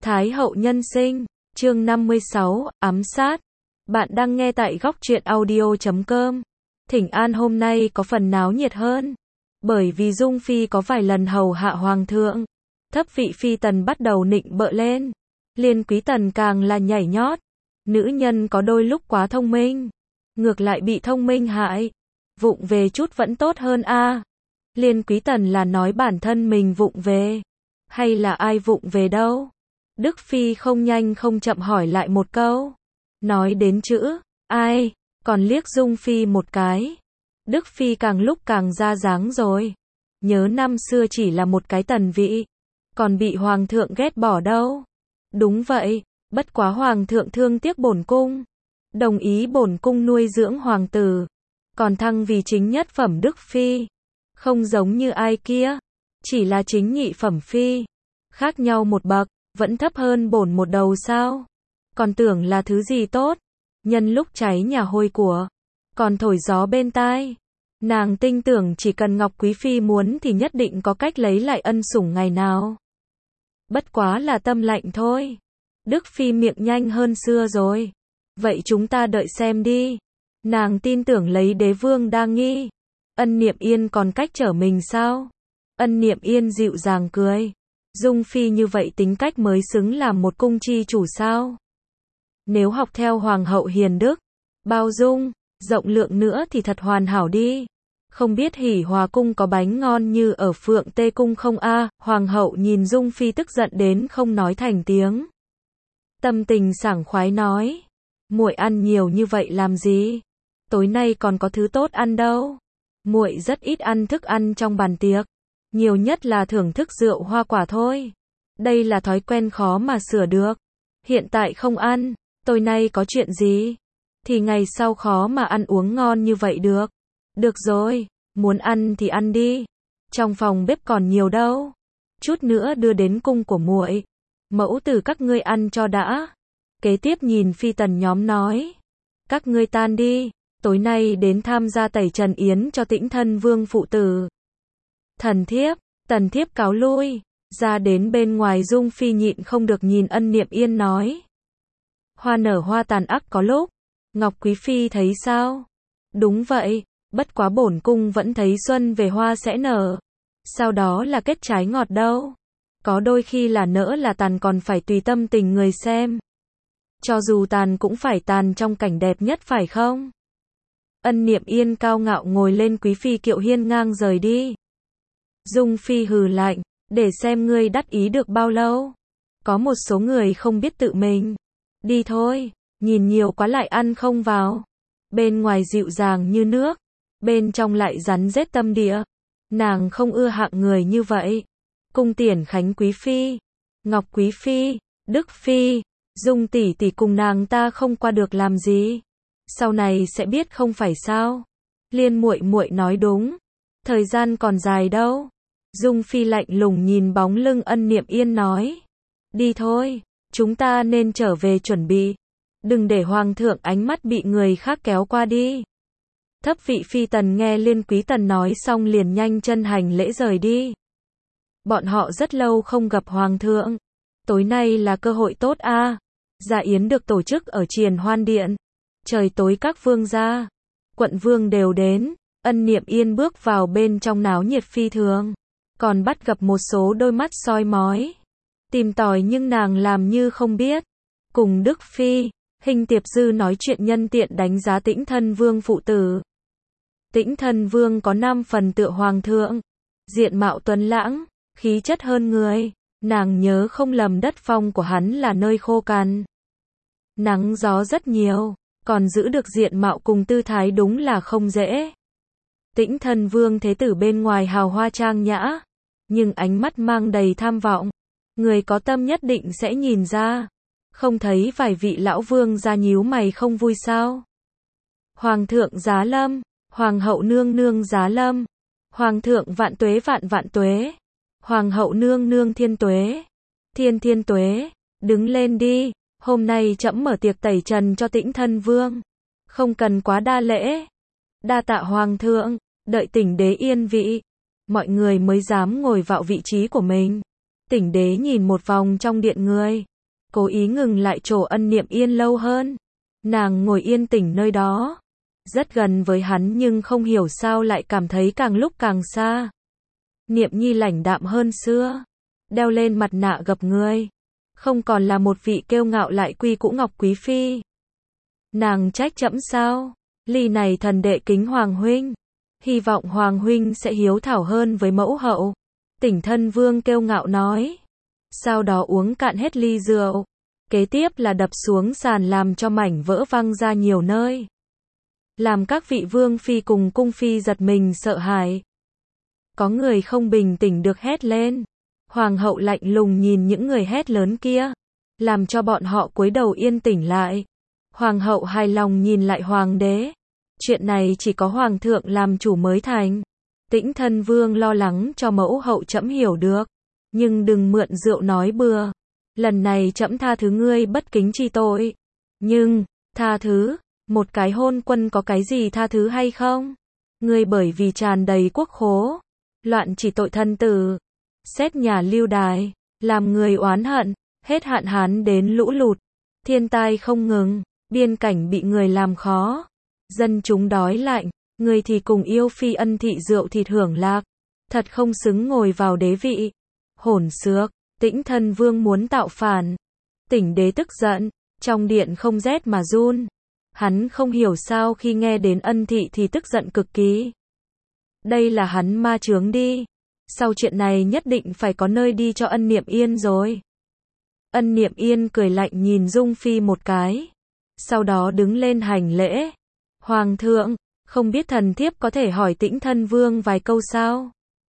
Thái hậu nhân sinh, chương 56, ám sát. Bạn đang nghe tại góc truyện audio.com. Thỉnh An hôm nay có phần náo nhiệt hơn. Bởi vì Dung Phi có vài lần hầu hạ hoàng thượng. Thấp vị phi tần bắt đầu nịnh bợ lên. Liên quý tần càng là nhảy nhót. Nữ nhân có đôi lúc quá thông minh. Ngược lại bị thông minh hại. Vụng về chút vẫn tốt hơn a. Liên quý tần là nói bản thân mình vụng về. Hay là ai vụng về đâu? Đức Phi không nhanh không chậm hỏi lại một câu. Nói đến chữ, ai, còn liếc Dung Phi một cái. Đức Phi càng lúc càng ra dáng rồi. Nhớ năm xưa chỉ là một cái tần vị. Còn bị hoàng thượng ghét bỏ đâu. Đúng vậy, bất quá hoàng thượng thương tiếc bổn cung. Đồng ý bổn cung nuôi dưỡng hoàng tử. Còn thăng vì chính nhất phẩm Đức Phi. Không giống như ai kia. Chỉ là chính nhị phẩm Phi. Khác nhau một bậc. Vẫn thấp hơn bổn một đầu sao? Còn tưởng là thứ gì tốt? Nhân lúc cháy nhà hôi của, còn thổi gió bên tai. Nàng tin tưởng chỉ cần Ngọc Quý Phi muốn thì nhất định có cách lấy lại ân sủng ngày nào. Bất quá là tâm lạnh thôi. Đức Phi miệng nhanh hơn xưa rồi. Vậy chúng ta đợi xem đi. Nàng tin tưởng lấy đế vương đa nghi. Ân Niệm Yên còn cách trở mình sao? Ân Niệm Yên dịu dàng cười. Dung Phi như vậy tính cách mới xứng làm một cung chi chủ sao? Nếu học theo hoàng hậu hiền đức, bao dung, rộng lượng nữa thì thật hoàn hảo đi. Không biết Hỉ Hòa cung có bánh ngon như ở Phượng Tê cung không a? Hoàng hậu nhìn Dung Phi tức giận đến không nói thành tiếng. Tâm tình sảng khoái nói, muội ăn nhiều như vậy làm gì? Tối nay còn có thứ tốt ăn đâu. Muội rất ít ăn thức ăn trong bàn tiệc. Nhiều nhất là thưởng thức rượu hoa quả thôi. Đây là thói quen khó mà sửa được. Hiện tại không ăn, tối nay có chuyện gì? Thì ngày sau khó mà ăn uống ngon như vậy được. Được rồi, muốn ăn thì ăn đi. Trong phòng bếp còn nhiều đâu. Chút nữa đưa đến cung của muội. Mẫu tử các ngươi ăn cho đã. Kế tiếp nhìn phi tần nhóm nói. Các ngươi tan đi, tối nay đến tham gia tẩy trần yến cho Tĩnh Thân Vương phụ tử. Thần thiếp, tần thiếp cáo lui. Ra đến bên ngoài Dung Phi nhịn không được nhìn Ân Niệm Yên nói. Hoa nở hoa tàn ắt có lúc. Ngọc Quý Phi thấy sao? Đúng vậy, bất quá bổn cung vẫn thấy xuân về hoa sẽ nở. Sau đó là kết trái ngọt đâu. Có đôi khi là nỡ là tàn còn phải tùy tâm tình người xem. Cho dù tàn cũng phải tàn trong cảnh đẹp nhất phải không? Ân Niệm Yên cao ngạo ngồi lên Quý Phi kiệu hiên ngang rời đi. Dung Phi hừ lạnh, để xem ngươi đắc ý được bao lâu. Có một số người không biết tự mình. Đi thôi, nhìn nhiều quá lại ăn không vào. Bên ngoài dịu dàng như nước, bên trong lại rắn rết tâm địa. Nàng không ưa hạng người như vậy. Cung Tiền Khánh Quý Phi, Ngọc Quý Phi, Đức Phi, Dung tỷ tỷ cùng nàng ta không qua được làm gì. Sau này sẽ biết không phải sao? Liên muội muội nói đúng. Thời gian còn dài đâu. Dung Phi lạnh lùng nhìn bóng lưng Ân Niệm Yên nói. Đi thôi, chúng ta nên trở về chuẩn bị. Đừng để hoàng thượng ánh mắt bị người khác kéo qua đi. Thấp vị phi tần nghe Liên quý tần nói xong liền nhanh chân hành lễ rời đi. Bọn họ rất lâu không gặp hoàng thượng. Tối nay là cơ hội tốt a. Dạ yến được tổ chức ở Triền Hoan Điện. Trời tối các vương gia, quận vương đều đến. Ân Niệm Yên bước vào bên trong náo nhiệt phi thường. Còn bắt gặp một số đôi mắt soi mói. Tìm tòi nhưng nàng làm như không biết. Cùng Đức Phi, Hình Tiệp Dư nói chuyện nhân tiện đánh giá Tĩnh Thân Vương phụ tử. Tĩnh Thân Vương có 5 phần tựa hoàng thượng. Diện mạo tuấn lãng, khí chất hơn người. Nàng nhớ không lầm đất phong của hắn là nơi khô cằn. Nắng gió rất nhiều, còn giữ được diện mạo cùng tư thái đúng là không dễ. Tĩnh Thân Vương thế tử bên ngoài hào hoa trang nhã, nhưng ánh mắt mang đầy tham vọng. Người có tâm nhất định sẽ nhìn ra. Không thấy vài vị lão vương ra nhíu mày không vui sao? Hoàng thượng giá lâm, hoàng hậu nương nương giá lâm. Hoàng thượng vạn tuế vạn vạn tuế. Hoàng hậu nương nương thiên tuế. Thiên thiên tuế, đứng lên đi. Hôm nay trẫm mở tiệc tẩy trần cho Tĩnh Thân Vương. Không cần quá đa lễ. Đa tạ hoàng thượng. Đợi Tĩnh đế yên vị, mọi người mới dám ngồi vào vị trí của mình. Tĩnh đế nhìn một vòng trong điện người, cố ý ngừng lại chỗ Ân Niệm Yên lâu hơn. Nàng ngồi yên tĩnh nơi đó, rất gần với hắn nhưng không hiểu sao lại cảm thấy càng lúc càng xa. Niệm Nhi lãnh đạm hơn xưa, đeo lên mặt nạ gập người, không còn là một vị kiêu ngạo lại quy cũ Ngọc Quý Phi. Nàng trách trẫm sao? Ly này thần đệ kính Hoàng huynh, hy vọng Hoàng huynh sẽ hiếu thảo hơn với mẫu hậu. Tỉnh Thân Vương kiêu ngạo nói. Sau đó uống cạn hết ly rượu. Kế tiếp là đập xuống sàn làm cho mảnh vỡ văng ra nhiều nơi. Làm các vị vương phi cùng cung phi giật mình sợ hãi. Có người không bình tĩnh được hét lên. Hoàng hậu lạnh lùng nhìn những người hét lớn kia, làm cho bọn họ cúi đầu yên tĩnh lại. Hoàng hậu hài lòng nhìn lại hoàng đế. Chuyện này chỉ có hoàng thượng làm chủ mới thành. Tĩnh Thân Vương lo lắng cho mẫu hậu trẫm hiểu được, nhưng đừng mượn rượu nói bừa. Lần này trẫm tha thứ ngươi bất kính chi tội. Nhưng, tha thứ, một cái hôn quân có cái gì tha thứ hay không? Ngươi bởi vì tràn đầy quốc khố, loạn chỉ tội thân tử, xét nhà lưu đày, làm người oán hận, hết hạn hán đến lũ lụt, thiên tai không ngừng, biên cảnh bị người làm khó, dân chúng đói lạnh, người thì cùng yêu phi ân thị rượu thịt hưởng lạc, thật không xứng ngồi vào đế vị. Hỗn xược, Tĩnh Thân Vương muốn tạo phản. Tỉnh đế tức giận, trong điện không rét mà run. Hắn không hiểu sao khi nghe đến ân thị thì tức giận cực kỳ. Đây là hắn ma chướng đi. Sau chuyện này nhất định phải có nơi đi cho Ân Niệm Yên rồi. Ân Niệm Yên cười lạnh nhìn Dung Phi một cái. Sau đó đứng lên hành lễ. Hoàng thượng, không biết thần thiếp có thể hỏi Tĩnh Thân Vương vài câu sao?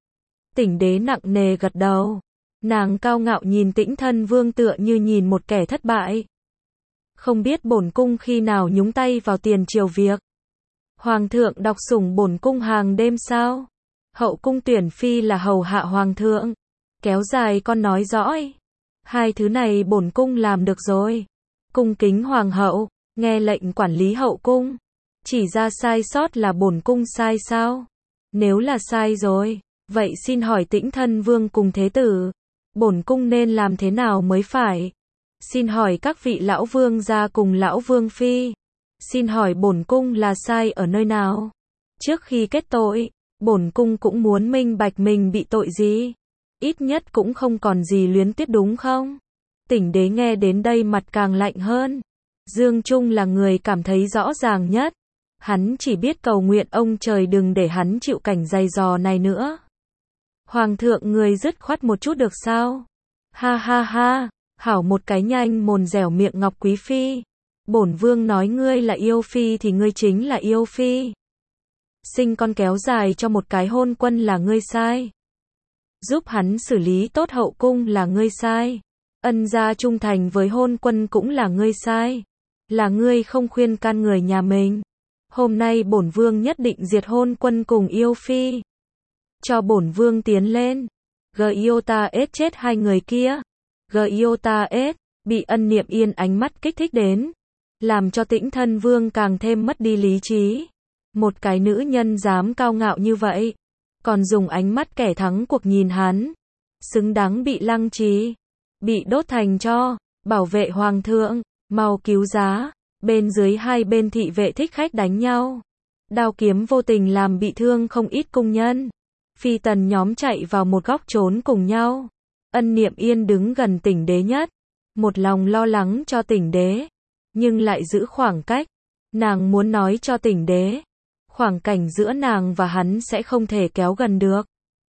Tỉnh đế nặng nề gật đầu. Nàng cao ngạo nhìn Tĩnh Thân Vương tựa như nhìn một kẻ thất bại. Không biết bổn cung khi nào nhúng tay vào tiền triều việc. Hoàng thượng đọc sủng bổn cung hàng đêm sao? Hậu cung tuyển phi là hầu hạ hoàng thượng. Kéo dài con nói rõ. Hai thứ này bổn cung làm được rồi. Cung kính hoàng hậu, nghe lệnh quản lý hậu cung. Chỉ ra sai sót là bổn cung sai sao? Nếu là sai rồi, vậy xin hỏi Tĩnh Thân Vương cùng thế tử, bổn cung nên làm thế nào mới phải? Xin hỏi các vị lão vương gia cùng lão vương phi, xin hỏi bổn cung là sai ở nơi nào? Trước khi kết tội, bổn cung cũng muốn minh bạch mình bị tội gì, ít nhất cũng không còn gì luyến tiếc đúng không? Tỉnh đế nghe đến đây mặt càng lạnh hơn. Dương Trung là người cảm thấy rõ ràng nhất. Hắn chỉ biết cầu nguyện ông trời đừng để hắn chịu cảnh dày dò này nữa. Hoàng thượng người dứt khoát một chút được sao? Ha ha ha, hảo một cái nhanh mồm dẻo miệng Ngọc Quý Phi. Bổn vương nói ngươi là yêu phi thì ngươi chính là yêu phi. Sinh con kéo dài cho một cái hôn quân là ngươi sai. Giúp hắn xử lý tốt hậu cung là ngươi sai. Ân gia trung thành với hôn quân cũng là ngươi sai. Là ngươi không khuyên can người nhà mình. Hôm nay bổn vương nhất định diệt hôn quân cùng yêu phi. Cho bổn vương tiến lên. Giota S chết hai người kia. Giota S bị Ân Niệm Yên ánh mắt kích thích đến, làm cho Tĩnh Thân Vương càng thêm mất đi lý trí. Một cái nữ nhân dám cao ngạo như vậy, còn dùng ánh mắt kẻ thắng cuộc nhìn hắn, xứng đáng bị lăng trì, bị đốt thành tro. Bảo vệ hoàng thượng, mau cứu giá. Bên dưới hai bên thị vệ thích khách đánh nhau, đao kiếm vô tình làm bị thương không ít cung nhân. Phi tần nhóm chạy vào một góc trốn cùng nhau. Ân Niệm Yên đứng gần tỉnh đế nhất, một lòng lo lắng cho tỉnh đế, nhưng lại giữ khoảng cách. Nàng muốn nói cho tỉnh đế, khoảng cảnh giữa nàng và hắn sẽ không thể kéo gần được.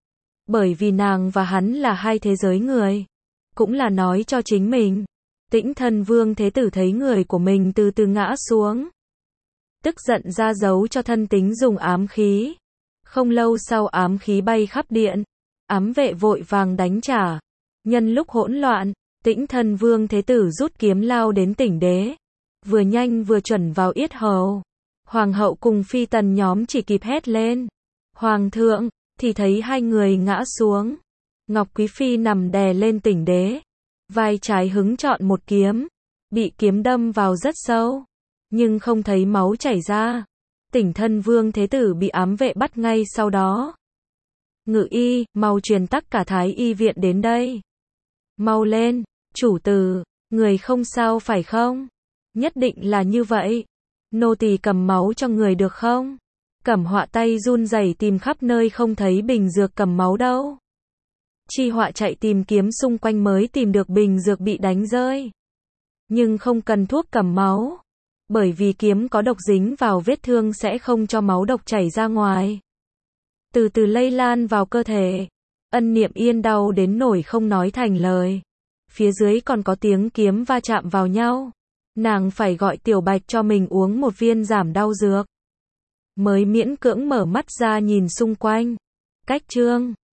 Bởi vì nàng và hắn là hai thế giới người. Cũng là nói cho chính mình. Tĩnh Thân Vương thế tử thấy người của mình từ từ ngã xuống. Tức giận ra dấu cho thân tính dùng ám khí. Không lâu sau ám khí bay khắp điện. Ám vệ vội vàng đánh trả. Nhân lúc hỗn loạn, Tĩnh Thân Vương thế tử rút kiếm lao đến tỉnh đế. Vừa nhanh vừa chuẩn vào yết hầu. Hoàng hậu cùng phi tần nhóm chỉ kịp hét lên. Hoàng thượng, thì thấy hai người ngã xuống. Ngọc Quý Phi nằm đè lên tỉnh đế. Vai trái hứng chọn một kiếm. Bị kiếm đâm vào rất sâu. Nhưng không thấy máu chảy ra. Tĩnh Thân Vương thế tử bị ám vệ bắt ngay sau đó. Ngự y, mau truyền tất cả thái y viện đến đây. Mau lên, chủ tử, Người không sao phải không? Nhất định là như vậy. Nô tỳ cầm máu cho người được không? Cẩm Họa tay run rẩy tìm khắp nơi không thấy bình dược cầm máu đâu. Chi Họa chạy tìm kiếm xung quanh mới tìm được bình dược bị đánh rơi. Nhưng không cần thuốc cầm máu. Bởi vì kiếm có độc dính vào vết thương sẽ không cho máu độc chảy ra ngoài. Từ từ lây lan vào cơ thể. Ân Niệm Yên đau đến nỗi không nói thành lời. Phía dưới còn có tiếng kiếm va chạm vào nhau. Nàng phải gọi Tiểu Bạch cho mình uống một viên giảm đau dược. Mới miễn cưỡng mở mắt ra nhìn xung quanh. Cách chương